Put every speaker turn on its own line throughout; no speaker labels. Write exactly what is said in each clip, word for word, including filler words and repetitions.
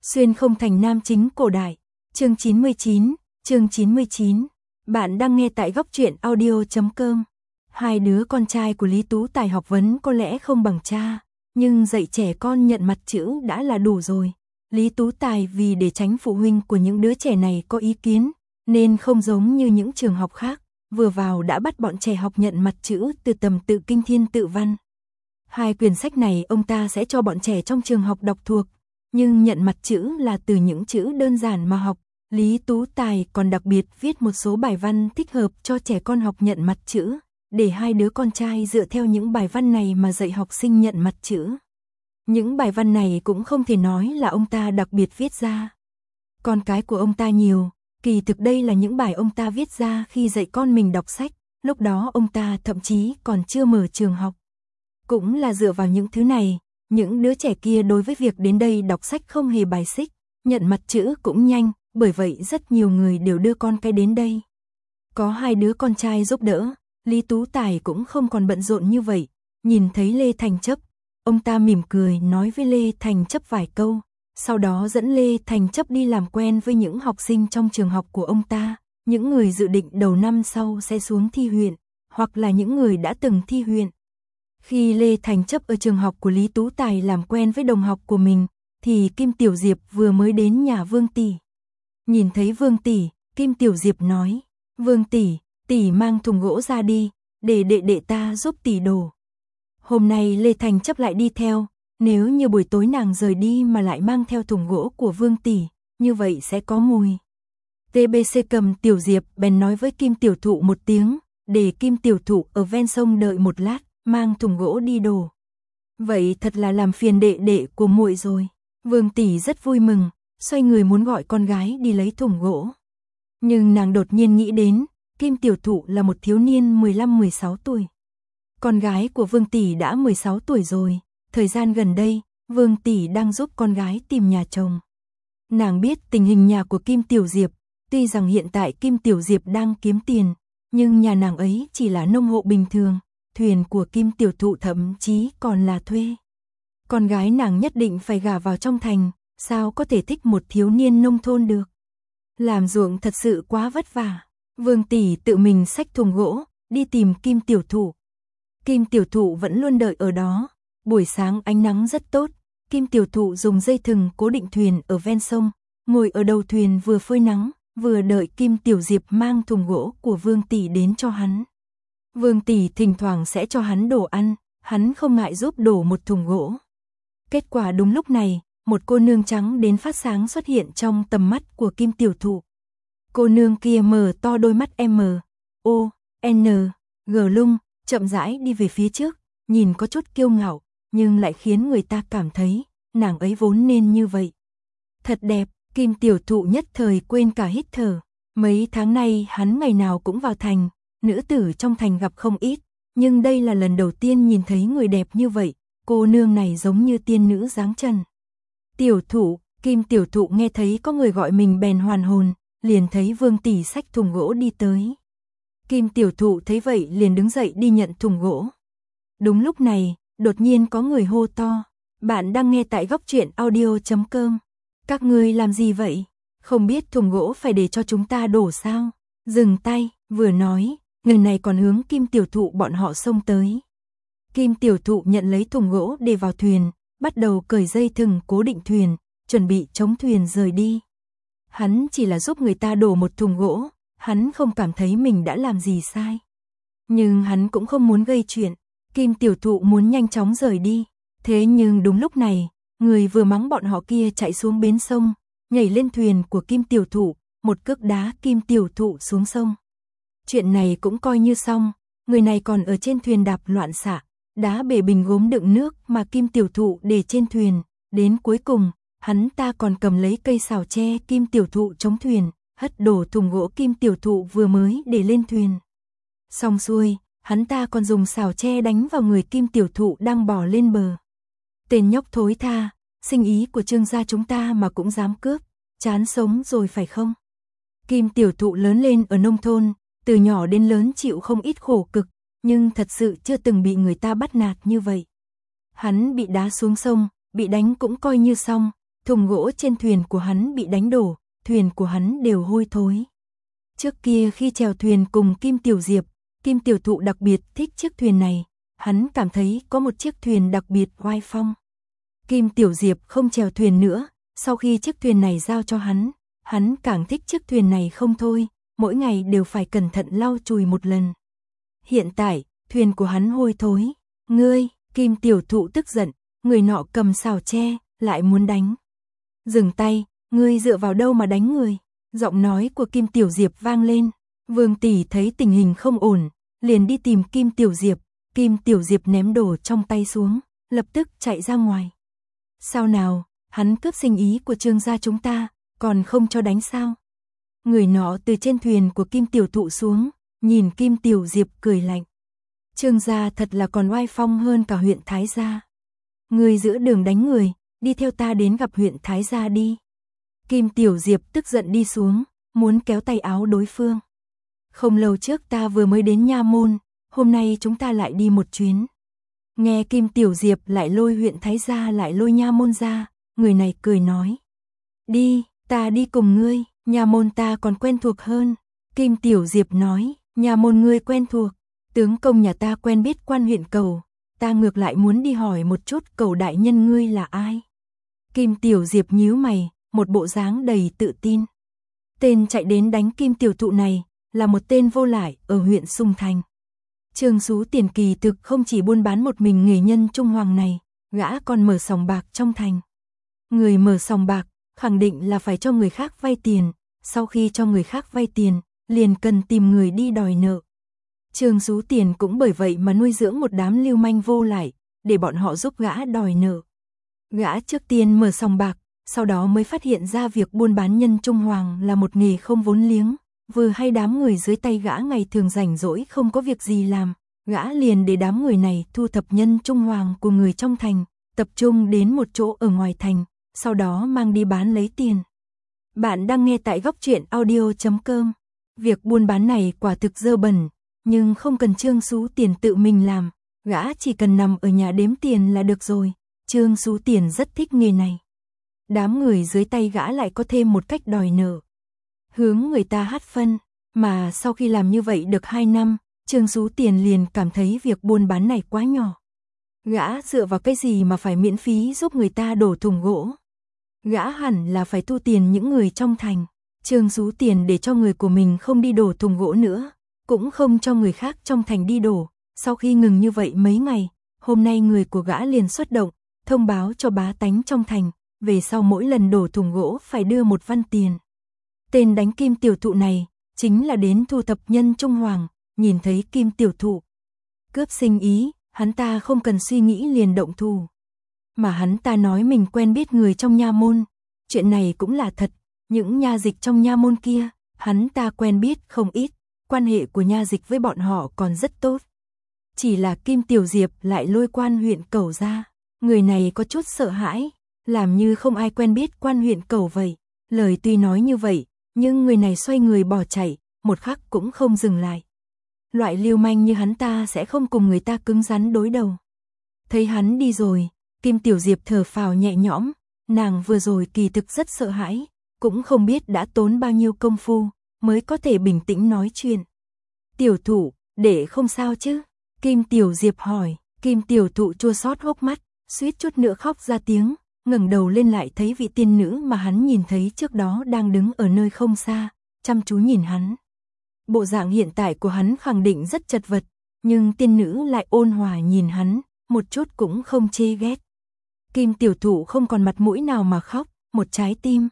Xuyên không thành nam chính cổ đại. Chương chín mươi chín, chương chín mươi chín. Bạn đang nghe tại góc truyện audio chấm com. Hai đứa con trai của Lý Tú Tài học vấn có lẽ không bằng cha, nhưng dạy trẻ con nhận mặt chữ đã là đủ rồi. Lý Tú Tài vì để tránh phụ huynh của những đứa trẻ này có ý kiến, nên không giống như những trường học khác, vừa vào đã bắt bọn trẻ học nhận mặt chữ từ tầm tự kinh thiên tự văn. Hai quyển sách này ông ta sẽ cho bọn trẻ trong trường học đọc thuộc, nhưng nhận mặt chữ là từ những chữ đơn giản mà học. Lý Tú Tài còn đặc biệt viết một số bài văn thích hợp cho trẻ con học nhận mặt chữ, để hai đứa con trai dựa theo những bài văn này mà dạy học sinh nhận mặt chữ. Những bài văn này cũng không thể nói là ông ta đặc biệt viết ra. Con cái của ông ta nhiều, kỳ thực đây là những bài ông ta viết ra khi dạy con mình đọc sách, lúc đó ông ta thậm chí còn chưa mở trường học. Cũng là dựa vào những thứ này, những đứa trẻ kia đối với việc đến đây đọc sách không hề bài xích, nhận mặt chữ cũng nhanh, bởi vậy rất nhiều người đều đưa con cái đến đây. Có hai đứa con trai giúp đỡ, Lý Tú Tài cũng không còn bận rộn như vậy. Nhìn thấy Lê Thành Chấp, ông ta mỉm cười nói với Lê Thành Chấp vài câu, sau đó dẫn Lê Thành Chấp đi làm quen với những học sinh trong trường học của ông ta, những người dự định đầu năm sau sẽ xuống thi huyện, hoặc là những người đã từng thi huyện. Khi Lê Thành Chấp ở trường học của Lý Tú Tài làm quen với đồng học của mình, thì Kim Tiểu Diệp vừa mới đến nhà Vương tỷ. Nhìn thấy Vương tỷ, Kim Tiểu Diệp nói: "Vương tỷ, tỷ mang thùng gỗ ra đi, để đệ đệ ta giúp tỷ đổ." Hôm nay Lê Thành Chấp lại đi theo, nếu như buổi tối nàng rời đi mà lại mang theo thùng gỗ của Vương tỷ, như vậy sẽ có mùi. tê bê xê cầm Tiểu Diệp bèn nói với Kim Tiểu Thụ một tiếng, để Kim Tiểu Thụ ở ven sông đợi một lát, mang thùng gỗ đi đổ. Vậy thật là làm phiền đệ đệ của muội rồi. Vương tỷ rất vui mừng, xoay người muốn gọi con gái đi lấy thùng gỗ. Nhưng nàng đột nhiên nghĩ đến, Kim Tiểu Thụ là một thiếu niên mười lăm mười sáu tuổi. Con gái của Vương tỷ đã mười sáu tuổi rồi, thời gian gần đây, Vương tỷ đang giúp con gái tìm nhà chồng. Nàng biết tình hình nhà của Kim Tiểu Diệp, tuy rằng hiện tại Kim Tiểu Diệp đang kiếm tiền, nhưng nhà nàng ấy chỉ là nông hộ bình thường, thuyền của Kim Tiểu Thụ thậm chí còn là thuê. Con gái nàng nhất định phải gả vào trong thành, sao có thể thích một thiếu niên nông thôn được. Làm ruộng thật sự quá vất vả. Vương tỷ tự mình xách thùng gỗ, đi tìm Kim Tiểu Thụ. Kim Tiểu Thụ vẫn luôn đợi ở đó. Buổi sáng ánh nắng rất tốt, Kim Tiểu Thụ dùng dây thừng cố định thuyền ở ven sông, ngồi ở đầu thuyền vừa phơi nắng, vừa đợi Kim Tiểu Diệp mang thùng gỗ của Vương tỷ đến cho hắn. Vương tỷ thỉnh thoảng sẽ cho hắn đồ ăn, hắn không ngại giúp đổ một thùng gỗ. Kết quả đúng lúc này, một cô nương trắng đến phát sáng xuất hiện trong tầm mắt của Kim Tiểu Thụ. Cô nương kia mở to đôi mắt M, O, N, G lung, chậm rãi đi về phía trước, nhìn có chút kiêu ngạo, nhưng lại khiến người ta cảm thấy, nàng ấy vốn nên như vậy. Thật đẹp, Kim Tiểu Thụ nhất thời quên cả hít thở. Mấy tháng nay hắn ngày nào cũng vào thành, nữ tử trong thành gặp không ít, nhưng đây là lần đầu tiên nhìn thấy người đẹp như vậy, cô nương này giống như tiên nữ dáng trần. Tiểu Thụ, Kim Tiểu Thụ nghe thấy có người gọi mình bèn hoàn hồn, liền thấy Vương tỷ xách thùng gỗ đi tới. Kim Tiểu Thụ thấy vậy liền đứng dậy đi nhận thùng gỗ. Đúng lúc này, đột nhiên có người hô to: "Bạn đang nghe tại góc truyện audio chấm com. Các ngươi làm gì vậy? Không biết thùng gỗ phải để cho chúng ta đổ sao?" Dừng tay, vừa nói, người này còn hướng Kim Tiểu Thụ bọn họ xông tới. Kim Tiểu Thụ nhận lấy thùng gỗ để vào thuyền, bắt đầu cởi dây thừng cố định thuyền, chuẩn bị chống thuyền rời đi. Hắn chỉ là giúp người ta đổ một thùng gỗ, hắn không cảm thấy mình đã làm gì sai. Nhưng hắn cũng không muốn gây chuyện, Kim Tiểu Thụ muốn nhanh chóng rời đi. Thế nhưng đúng lúc này, người vừa mắng bọn họ kia chạy xuống bến sông, nhảy lên thuyền của Kim Tiểu Thụ, một cước đá Kim Tiểu Thụ xuống sông. Chuyện này cũng coi như xong, người này còn ở trên thuyền đạp loạn xạ, đá bể bình gốm đựng nước mà Kim Tiểu Thụ để trên thuyền, đến cuối cùng, hắn ta còn cầm lấy cây xào tre Kim Tiểu Thụ chống thuyền, hất đổ thùng gỗ Kim Tiểu Thụ vừa mới để lên thuyền. Xong xuôi, hắn ta còn dùng xào tre đánh vào người Kim Tiểu Thụ đang bò lên bờ. Tên nhóc thối tha, sinh ý của Trương gia chúng ta mà cũng dám cướp, chán sống rồi phải không? Kim Tiểu Thụ lớn lên ở nông thôn, từ nhỏ đến lớn chịu không ít khổ cực, nhưng thật sự chưa từng bị người ta bắt nạt như vậy. Hắn bị đá xuống sông, bị đánh cũng coi như xong, thùng gỗ trên thuyền của hắn bị đánh đổ, thuyền của hắn đều hôi thối. Trước kia khi chèo thuyền cùng Kim Tiểu Diệp, Kim Tiểu Thụ đặc biệt thích chiếc thuyền này, hắn cảm thấy có một chiếc thuyền đặc biệt oai phong. Kim Tiểu Diệp không chèo thuyền nữa, sau khi chiếc thuyền này giao cho hắn, hắn càng thích chiếc thuyền này không thôi, mỗi ngày đều phải cẩn thận lau chùi một lần. Hiện tại, thuyền của hắn hôi thối, ngươi, Kim Tiểu Thụ tức giận, người nọ cầm sào tre, lại muốn đánh. Dừng tay, ngươi dựa vào đâu mà đánh người? Giọng nói của Kim Tiểu Diệp vang lên, Vương tỷ thấy tình hình không ổn, liền đi tìm Kim Tiểu Diệp, Kim Tiểu Diệp ném đồ trong tay xuống, lập tức chạy ra ngoài. Sao nào, hắn cướp sinh ý của Trương gia chúng ta, còn không cho đánh sao? Người nọ từ trên thuyền của Kim Tiểu Thụ xuống, nhìn Kim Tiểu Diệp cười lạnh. Trương gia thật là còn oai phong hơn cả huyện Thái gia. Người giữa đường đánh người, đi theo ta đến gặp huyện Thái gia đi. Kim Tiểu Diệp tức giận đi xuống, muốn kéo tay áo đối phương. Không lâu trước ta vừa mới đến nha môn, hôm nay chúng ta lại đi một chuyến. Nghe Kim Tiểu Diệp lại lôi huyện Thái gia lại lôi nha môn ra, người này cười nói. Đi, ta đi cùng ngươi, nha môn ta còn quen thuộc hơn. Kim Tiểu Diệp nói, nha môn ngươi quen thuộc, tướng công nhà ta quen biết quan huyện Cầu, ta ngược lại muốn đi hỏi một chút Cầu đại nhân ngươi là ai. Kim Tiểu Diệp nhíu mày, một bộ dáng đầy tự tin. Tên chạy đến đánh Kim Tiểu Thụ này, là một tên vô lại ở huyện Sùng Thành. Trương Sú Tiền kỳ thực không chỉ buôn bán một mình nghề nhân Trung Hoàng này, gã còn mở sòng bạc trong thành. Người mở sòng bạc, khẳng định là phải cho người khác vay tiền, sau khi cho người khác vay tiền, liền cần tìm người đi đòi nợ. Trương Sú Tiền cũng bởi vậy mà nuôi dưỡng một đám lưu manh vô lại, để bọn họ giúp gã đòi nợ. Gã trước tiên mở sòng bạc, sau đó mới phát hiện ra việc buôn bán nhân Trung Hoàng là một nghề không vốn liếng, vừa hay đám người dưới tay gã ngày thường rảnh rỗi không có việc gì làm, gã liền để đám người này thu thập nhân Trung Hoàng của người trong thành, tập trung đến một chỗ ở ngoài thành, sau đó mang đi bán lấy tiền. Bạn đang nghe tại góc truyện audio chấm com. Việc buôn bán này quả thực dơ bẩn, nhưng không cần Trương Sú Tiền tự mình làm, gã chỉ cần nằm ở nhà đếm tiền là được rồi. Trương Sú Tiền rất thích nghề này. Đám người dưới tay gã lại có thêm một cách đòi nợ, hướng người ta hát phân, mà sau khi làm như vậy được hai năm, Trương Sú Tiền liền cảm thấy việc buôn bán này quá nhỏ. Gã dựa vào cái gì mà phải miễn phí giúp người ta đổ thùng gỗ? Gã hẳn là phải thu tiền những người trong thành. Trương Sú Tiền để cho người của mình không đi đổ thùng gỗ nữa, cũng không cho người khác trong thành đi đổ. Sau khi ngừng như vậy mấy ngày, hôm nay người của gã liền xuất động, thông báo cho bá tánh trong thành, về sau mỗi lần đổ thùng gỗ phải đưa một văn tiền. Tên đánh Kim Tiểu Thụ này, chính là đến thu thập nhân Trung Hoàng, nhìn thấy Kim Tiểu Thụ cướp sinh ý, hắn ta không cần suy nghĩ liền động thủ. Mà hắn ta nói mình quen biết người trong nha môn, chuyện này cũng là thật, những nha dịch trong nha môn kia, hắn ta quen biết không ít, quan hệ của nha dịch với bọn họ còn rất tốt. Chỉ là Kim Tiểu Diệp lại lôi quan huyện Cẩu ra, người này có chút sợ hãi, làm như không ai quen biết quan huyện Cẩu vậy. Lời tuy nói như vậy, nhưng người này xoay người bỏ chạy, một khắc cũng không dừng lại. Loại lưu manh như hắn ta sẽ không cùng người ta cứng rắn đối đầu. Thấy hắn đi rồi, Kim Tiểu Diệp thở phào nhẹ nhõm, nàng vừa rồi kỳ thực rất sợ hãi, cũng không biết đã tốn bao nhiêu công phu, mới có thể bình tĩnh nói chuyện. Tiểu Thụ, để không sao chứ? Kim Tiểu Diệp hỏi. Kim Tiểu Thụ chua xót hốc mắt, suýt chút nữa khóc ra tiếng, ngẩng đầu lên lại thấy vị tiên nữ mà hắn nhìn thấy trước đó đang đứng ở nơi không xa, chăm chú nhìn hắn. Bộ dạng hiện tại của hắn khẳng định rất chật vật, nhưng tiên nữ lại ôn hòa nhìn hắn, một chút cũng không chê ghét. Kim Tiểu Thụ không còn mặt mũi nào mà khóc, một trái tim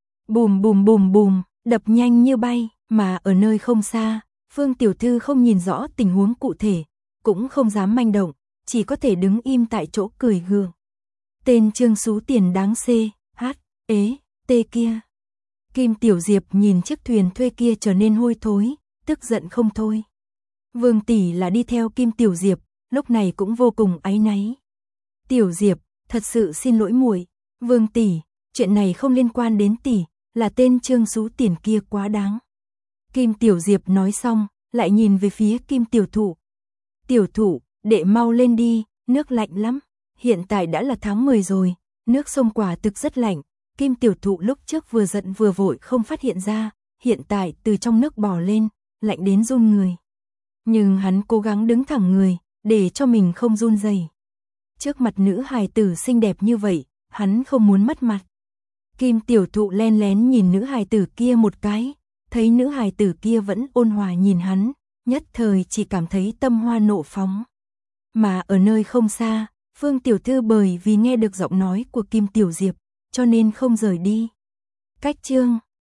bùm bùm bùm bùm, đập nhanh như bay, mà ở nơi không xa, Phương tiểu thư không nhìn rõ tình huống cụ thể, cũng không dám manh động, chỉ có thể đứng im tại chỗ cười gượng. Tên Trương Sú Tiền đáng xê, hát, ế, tê kia. Kim Tiểu Diệp nhìn chiếc thuyền thuê kia trở nên hôi thối, tức giận không thôi. Vương tỷ là đi theo Kim Tiểu Diệp, lúc này cũng vô cùng áy náy. Tiểu Diệp, thật sự xin lỗi muội. Vương tỷ, chuyện này không liên quan đến tỷ, là tên Trương Sú Tiền kia quá đáng. Kim Tiểu Diệp nói xong, lại nhìn về phía Kim Tiểu Thụ. Tiểu Thụ, đệ mau lên đi, nước lạnh lắm. Hiện tại đã là tháng mười rồi, nước sông quả thực rất lạnh, Kim tiểu thụ lúc trước vừa giận vừa vội không phát hiện ra, hiện tại từ trong nước bò lên, lạnh đến run người. Nhưng hắn cố gắng đứng thẳng người, để cho mình không run rẩy. Trước mặt nữ hài tử xinh đẹp như vậy, hắn không muốn mất mặt. Kim tiểu thụ len lén nhìn nữ hài tử kia một cái, thấy nữ hài tử kia vẫn ôn hòa nhìn hắn, nhất thời chỉ cảm thấy tâm hoa nộ phóng. Mà ở nơi không xa, Phương tiểu thư bởi vì nghe được giọng nói của Kim tiểu diệp, cho nên không rời đi. Cách chương